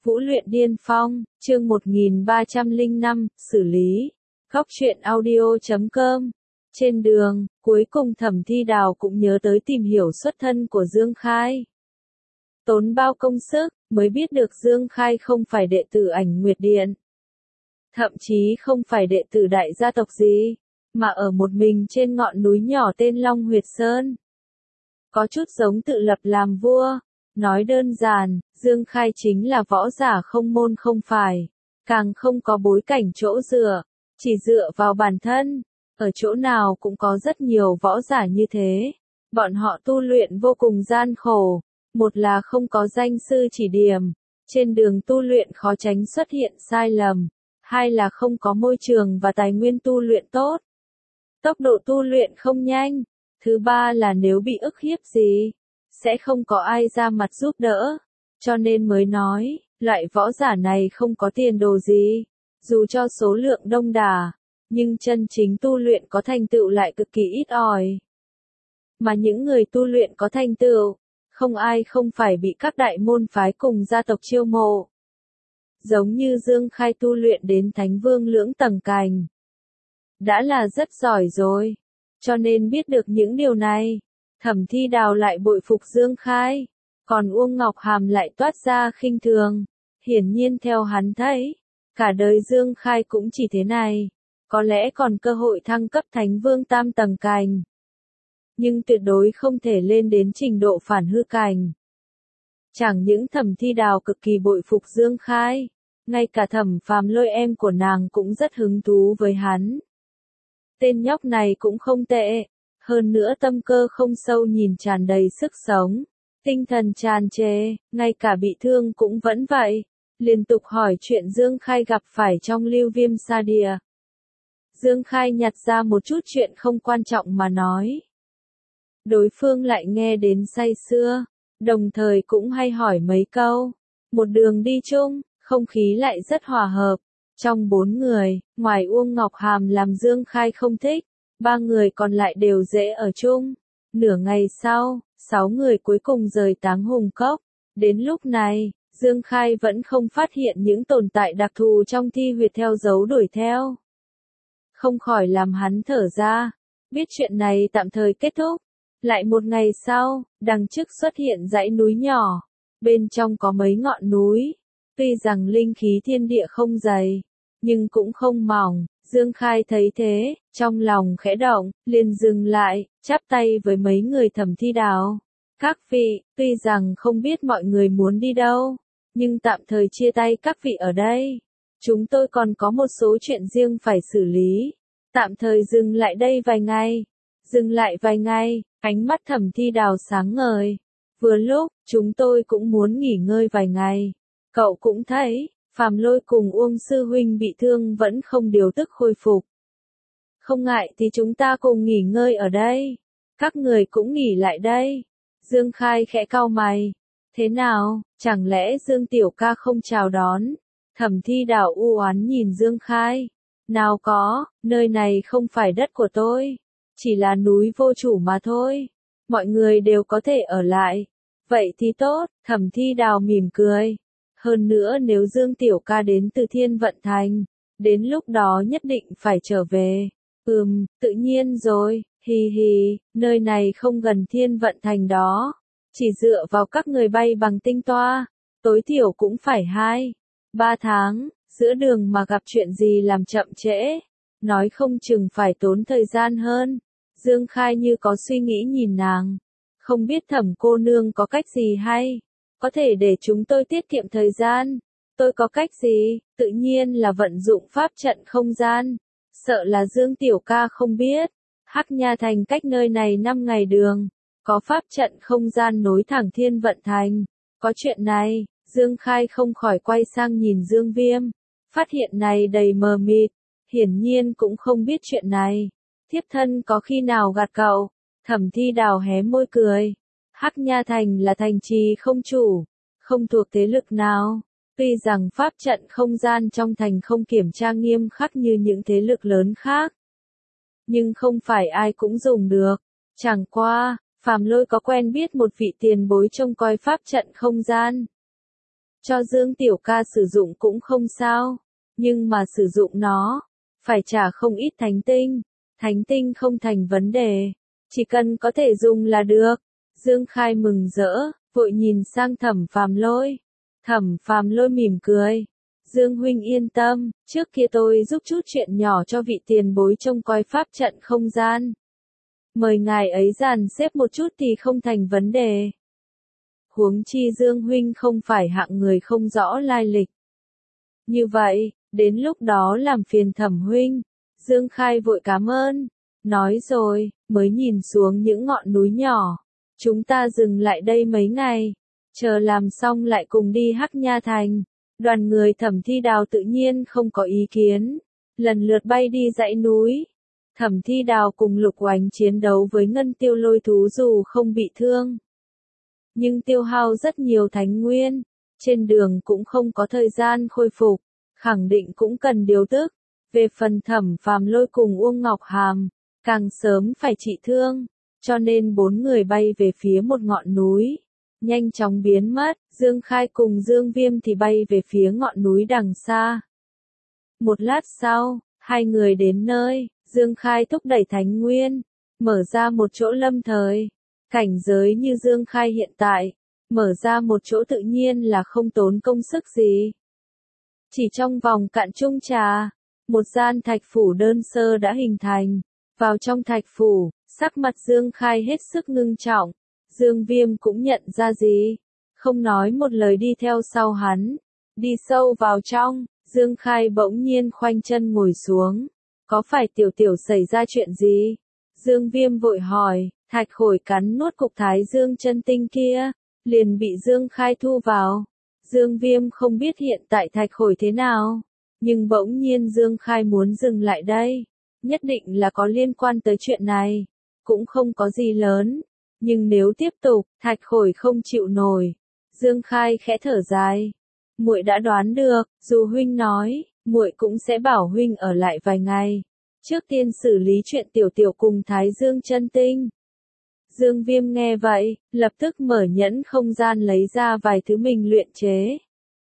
Vũ luyện điên phong, chương 1305, xử lý. Góc truyện audio.com. Trên đường, cuối cùng Thẩm Thi Đào cũng nhớ tới tìm hiểu xuất thân của Dương Khai. Tốn bao công sức, mới biết được Dương Khai không phải đệ tử Ảnh Nguyệt Điện. Thậm chí không phải đệ tử đại gia tộc gì, mà ở một mình trên ngọn núi nhỏ tên Long Huyệt Sơn. Có chút giống tự lập làm vua. Nói đơn giản, Dương Khai chính là võ giả không môn không phải, càng không có bối cảnh chỗ dựa, chỉ dựa vào bản thân. Ở chỗ nào cũng có rất nhiều võ giả như thế. Bọn họ tu luyện vô cùng gian khổ, một là không có danh sư chỉ điểm, trên đường tu luyện khó tránh xuất hiện sai lầm, hai là không có môi trường và tài nguyên tu luyện tốt, tốc độ tu luyện không nhanh, thứ ba là nếu bị ức hiếp gì, sẽ không có ai ra mặt giúp đỡ, cho nên mới nói, loại võ giả này không có tiền đồ gì, dù cho số lượng đông đảo, nhưng chân chính tu luyện có thành tựu lại cực kỳ ít ỏi. Mà những người tu luyện có thành tựu, không ai không phải bị các đại môn phái cùng gia tộc chiêu mộ. Giống như Dương Khai tu luyện đến Thánh Vương lưỡng tầng cành, đã là rất giỏi rồi, cho nên biết được những điều này. Thẩm Thi Đào lại bội phục Dương Khai, còn Uông Ngọc Hàm lại toát ra khinh thường. Hiển nhiên theo hắn thấy, cả đời Dương Khai cũng chỉ thế này, có lẽ còn cơ hội thăng cấp Thánh Vương tam tầng cành, nhưng tuyệt đối không thể lên đến trình độ phản hư cành. Chẳng những Thẩm Thi Đào cực kỳ bội phục Dương Khai, ngay cả Thẩm Phàm Lôi em của nàng cũng rất hứng thú với hắn. Tên nhóc này cũng không tệ. Hơn nữa tâm cơ không sâu, nhìn tràn đầy sức sống, tinh thần tràn trề, ngay cả bị thương cũng vẫn vậy, liên tục hỏi chuyện Dương Khai gặp phải trong Lưu Viêm Sa Địa. Dương Khai nhặt ra một chút chuyện không quan trọng mà nói. Đối phương lại nghe đến say sưa, đồng thời cũng hay hỏi mấy câu. Một đường đi chung, không khí lại rất hòa hợp. Trong 4 người, ngoài Uông Ngọc Hàm làm Dương Khai không thích, 3 người còn lại đều dễ ở chung. Nửa ngày sau, 6 người cuối cùng rời Táng Hùng Cốc. Đến lúc này, Dương Khai vẫn không phát hiện những tồn tại đặc thù trong thi huyệt theo dấu đuổi theo. Không khỏi làm hắn thở ra, biết chuyện này tạm thời kết thúc. Lại một ngày sau, đằng trước xuất hiện dãy núi nhỏ, bên trong có mấy ngọn núi. Tuy rằng linh khí thiên địa không dày, nhưng cũng không mỏng. Dương Khai thấy thế, trong lòng khẽ động, liền dừng lại, chắp tay với mấy người Thẩm Thi Đào. Các vị, tuy rằng không biết mọi người muốn đi đâu, nhưng tạm thời chia tay các vị ở đây. Chúng tôi còn có một số chuyện riêng phải xử lý. Tạm thời dừng lại đây vài ngày. Dừng lại vài ngày, ánh mắt Thẩm Thi Đào sáng ngời. Vừa lúc, chúng tôi cũng muốn nghỉ ngơi vài ngày. Cậu cũng thấy, Phàm Lôi cùng Uông Sư Huynh bị thương vẫn không điều tức khôi phục. Không ngại thì chúng ta cùng nghỉ ngơi ở đây. Các người cũng nghỉ lại đây. Dương Khai khẽ cau mày. Thế nào, chẳng lẽ Dương Tiểu ca không chào đón? Thẩm Thi Đào u oán nhìn Dương Khai. Nào có, nơi này không phải đất của tôi. Chỉ là núi vô chủ mà thôi. Mọi người đều có thể ở lại. Vậy thì tốt, Thẩm Thi Đào mỉm cười. Hơn nữa nếu Dương Tiểu ca đến từ Thiên Vận Thành, đến lúc đó nhất định phải trở về. Tự nhiên rồi, hi hi, nơi này không gần Thiên Vận Thành đó. Chỉ dựa vào các người bay bằng tinh toa, tối thiểu cũng phải 2-3 tháng, giữa đường mà gặp chuyện gì làm chậm trễ, nói không chừng phải tốn thời gian hơn. Dương Khai như có suy nghĩ nhìn nàng, không biết Thẩm cô nương có cách gì hay? Có thể để chúng tôi tiết kiệm thời gian. Tôi có cách gì? Tự nhiên là vận dụng pháp trận không gian. Sợ là Dương Tiểu ca không biết. Hắc Nha Thành cách nơi này 5 ngày đường. Có pháp trận không gian nối thẳng Thiên Vận Thành. Có chuyện này, Dương Khai không khỏi quay sang nhìn Dương Viêm. Phát hiện này đầy mờ mịt. Hiển nhiên cũng không biết chuyện này. Thiếp thân có khi nào gạt cậu? Thẩm Thi Đào hé môi cười. Hắc Nha Thành là thành trì không chủ, không thuộc thế lực nào. Tuy rằng pháp trận không gian trong thành không kiểm tra nghiêm khắc như những thế lực lớn khác, nhưng không phải ai cũng dùng được. Chẳng qua, Phàm Lôi có quen biết một vị tiền bối trông coi pháp trận không gian. cho Dương Tiểu Ca sử dụng cũng không sao, nhưng mà sử dụng nó, phải trả không ít thánh tinh không thành vấn đề, chỉ cần có thể dùng là được. Dương Khai mừng rỡ, vội nhìn sang Thẩm Phàm Lôi. Thẩm Phàm Lôi mỉm cười. Dương huynh yên tâm, trước kia tôi giúp chút chuyện nhỏ cho vị tiền bối trông coi pháp trận không gian. Mời ngài ấy dàn xếp một chút thì không thành vấn đề. Huống chi Dương huynh không phải hạng người không rõ lai lịch. Như vậy, đến lúc đó làm phiền Thẩm huynh. Dương Khai vội cảm ơn. Nói rồi, mới nhìn xuống những ngọn núi nhỏ. Chúng ta dừng lại đây mấy ngày. Chờ làm xong lại cùng đi Hắc Nha Thành. Đoàn người Thẩm Thi Đào tự nhiên không có ý kiến. Lần lượt bay đi dãy núi. Thẩm Thi Đào cùng Lục Oánh chiến đấu với Ngân Tiêu Lôi thú dù không bị thương, nhưng tiêu hao rất nhiều thánh nguyên. Trên đường cũng không có thời gian khôi phục, khẳng định cũng cần điều tức. Về phần Thẩm Phàm Lôi cùng Uông Ngọc Hàm, càng sớm phải trị thương, cho nên 4 người bay về phía một ngọn núi, nhanh chóng biến mất. Dương Khai cùng Dương Viêm thì bay về phía ngọn núi đằng xa. Một lát sau, hai người đến nơi, Dương Khai thúc đẩy thánh nguyên, mở ra một chỗ lâm thời. Cảnh giới như Dương Khai hiện tại, mở ra một chỗ tự nhiên là không tốn công sức gì. Chỉ trong vòng cạn chung trà, một gian thạch phủ đơn sơ đã hình thành. Vào trong thạch phủ, sắc mặt Dương Khai hết sức ngưng trọng. Dương Viêm cũng nhận ra gì, không nói một lời đi theo sau hắn. Đi sâu vào trong, Dương Khai bỗng nhiên khoanh chân ngồi xuống. Có phải tiểu tiểu xảy ra chuyện gì? Dương Viêm vội hỏi. Thạch Khổi cắn nuốt cục Thái Dương chân tinh kia, liền bị Dương Khai thu vào. Dương Viêm không biết hiện tại Thạch Khổi thế nào, nhưng bỗng nhiên Dương Khai muốn dừng lại đây. Nhất định là có liên quan tới chuyện này, cũng không có gì lớn, nhưng nếu tiếp tục, Thạch Khổi không chịu nổi. Dương Khai khẽ thở dài. Muội đã đoán được, dù huynh nói, muội cũng sẽ bảo huynh ở lại vài ngày. Trước tiên xử lý chuyện tiểu tiểu cùng Thái Dương chân tinh. Dương Viêm nghe vậy, lập tức mở nhẫn không gian lấy ra vài thứ mình luyện chế.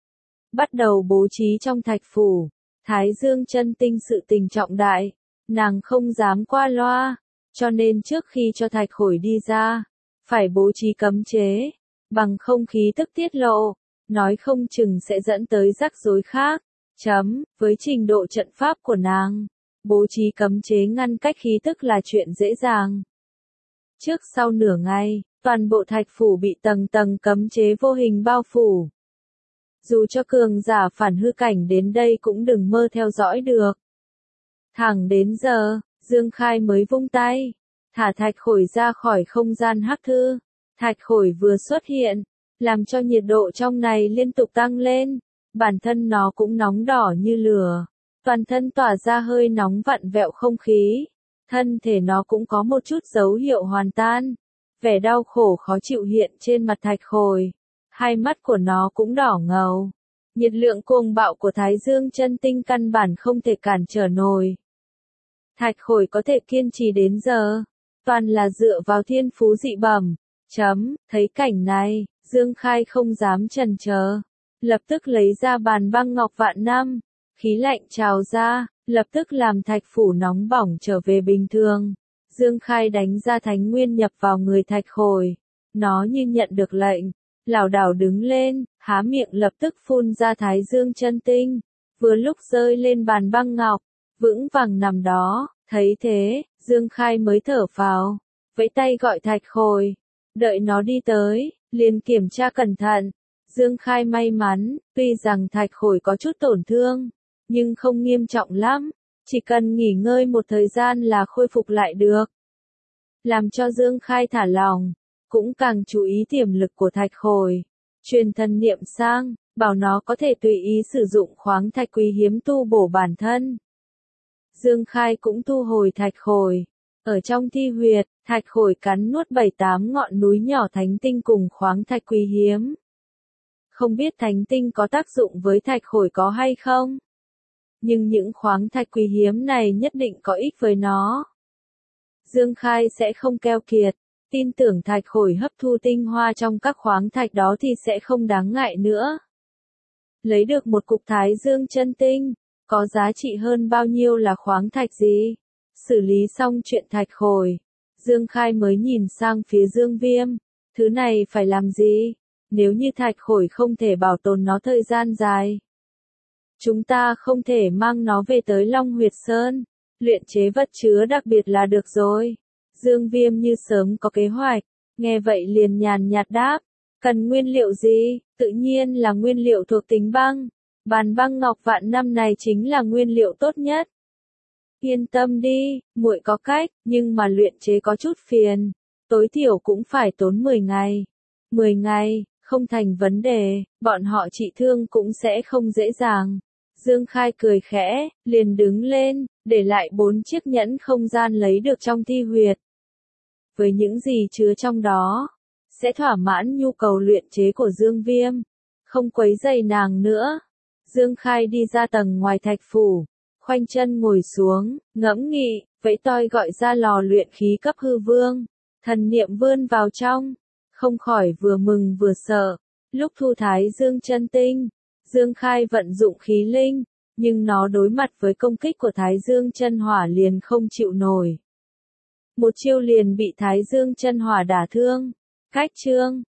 Bắt đầu bố trí trong thạch phủ. Thái Dương chân tinh sự tình trọng đại, nàng không dám qua loa, cho nên trước khi cho Thạch Khổi đi ra, phải bố trí cấm chế, bằng không khí tức tiết lộ, nói không chừng sẽ dẫn tới rắc rối khác. Với trình độ trận pháp của nàng, bố trí cấm chế ngăn cách khí tức là chuyện dễ dàng. Trước sau nửa ngày, toàn bộ thạch phủ bị tầng tầng cấm chế vô hình bao phủ. Dù cho cường giả phản hư cảnh đến đây cũng đừng mơ theo dõi được. Thẳng đến giờ, Dương Khai mới vung tay, thả Thạch Khổi ra khỏi không gian hắc thư. Thạch Khổi vừa xuất hiện, làm cho nhiệt độ trong này liên tục tăng lên. Bản thân nó cũng nóng đỏ như lửa, toàn thân tỏa ra hơi nóng vặn vẹo không khí. Thân thể nó cũng có một chút dấu hiệu hoàn tan. Vẻ đau khổ khó chịu hiện trên mặt Thạch Khổi. Hai mắt của nó cũng đỏ ngầu. Nhiệt lượng cuồng bạo của Thái Dương chân tinh căn bản không thể cản trở nổi. Thạch Khổi có thể kiên trì đến giờ, toàn là dựa vào thiên phú dị bẩm. Thấy cảnh này, Dương Khai không dám chần chờ, lập tức lấy ra bàn băng ngọc vạn năm, khí lạnh trào ra, lập tức làm thạch phủ nóng bỏng trở về bình thường. Dương Khai đánh ra thánh nguyên nhập vào người Thạch Khổi, nó như nhận được lệnh, lảo đảo đứng lên, há miệng lập tức phun ra Thái Dương chân tinh, vừa lúc rơi lên bàn băng ngọc, vững vàng nằm đó. Thấy thế, Dương Khai mới thở phào, vẫy tay gọi Thạch Khôi, đợi nó đi tới, liền kiểm tra cẩn thận. Dương Khai may mắn, tuy rằng Thạch Khôi có chút tổn thương, nhưng không nghiêm trọng lắm, chỉ cần nghỉ ngơi một thời gian là khôi phục lại được. Làm cho Dương Khai thả lòng, cũng càng chú ý tiềm lực của Thạch Khôi, truyền thần niệm sang, bảo nó có thể tùy ý sử dụng khoáng thạch quý hiếm tu bổ bản thân. Dương Khai cũng thu hồi Thạch Khôi. Ở trong thi huyệt, Thạch Khôi cắn nuốt 7-8 ngọn núi nhỏ thánh tinh cùng khoáng thạch quý hiếm. Không biết thánh tinh có tác dụng với Thạch Khôi có hay không? Nhưng những khoáng thạch quý hiếm này nhất định có ích với nó. Dương Khai sẽ không keo kiệt, tin tưởng Thạch Khôi hấp thu tinh hoa trong các khoáng thạch đó thì sẽ không đáng ngại nữa. Lấy được một cục Thái Dương chân tinh, có giá trị hơn bao nhiêu là khoáng thạch gì? Xử lý xong chuyện thạch khổi, Dương Khai mới nhìn sang phía Dương Viêm. Thứ này phải làm gì? Nếu như thạch khổi không thể bảo tồn nó thời gian dài, chúng ta không thể mang nó về tới Long Huyệt Sơn, luyện chế vật chứa đặc biệt là được rồi. Dương Viêm như sớm có kế hoạch, nghe vậy liền nhàn nhạt đáp, cần nguyên liệu gì? Tự nhiên là nguyên liệu thuộc tính băng. Bàn băng ngọc vạn năm này chính là nguyên liệu tốt nhất. Yên tâm đi, muội có cách, nhưng mà luyện chế có chút phiền, tối thiểu cũng phải tốn 10 ngày. 10 ngày, không thành vấn đề, bọn họ trị thương cũng sẽ không dễ dàng. Dương Khai cười khẽ, liền đứng lên, để lại 4 chiếc nhẫn không gian lấy được trong thi huyệt. Với những gì chứa trong đó, sẽ thỏa mãn nhu cầu luyện chế của Dương Viêm, không quấy rầy nàng nữa. Dương Khai đi ra tầng ngoài thạch phủ, khoanh chân ngồi xuống, ngẫm nghĩ, vẫy toi gọi ra lò luyện khí cấp hư vương, thần niệm vươn vào trong, không khỏi vừa mừng vừa sợ. Lúc thu Thái Dương chân tinh, Dương Khai vận dụng khí linh, nhưng nó đối mặt với công kích của Thái Dương chân hỏa liền không chịu nổi. Một chiêu liền bị Thái Dương chân hỏa đả thương. Cách chương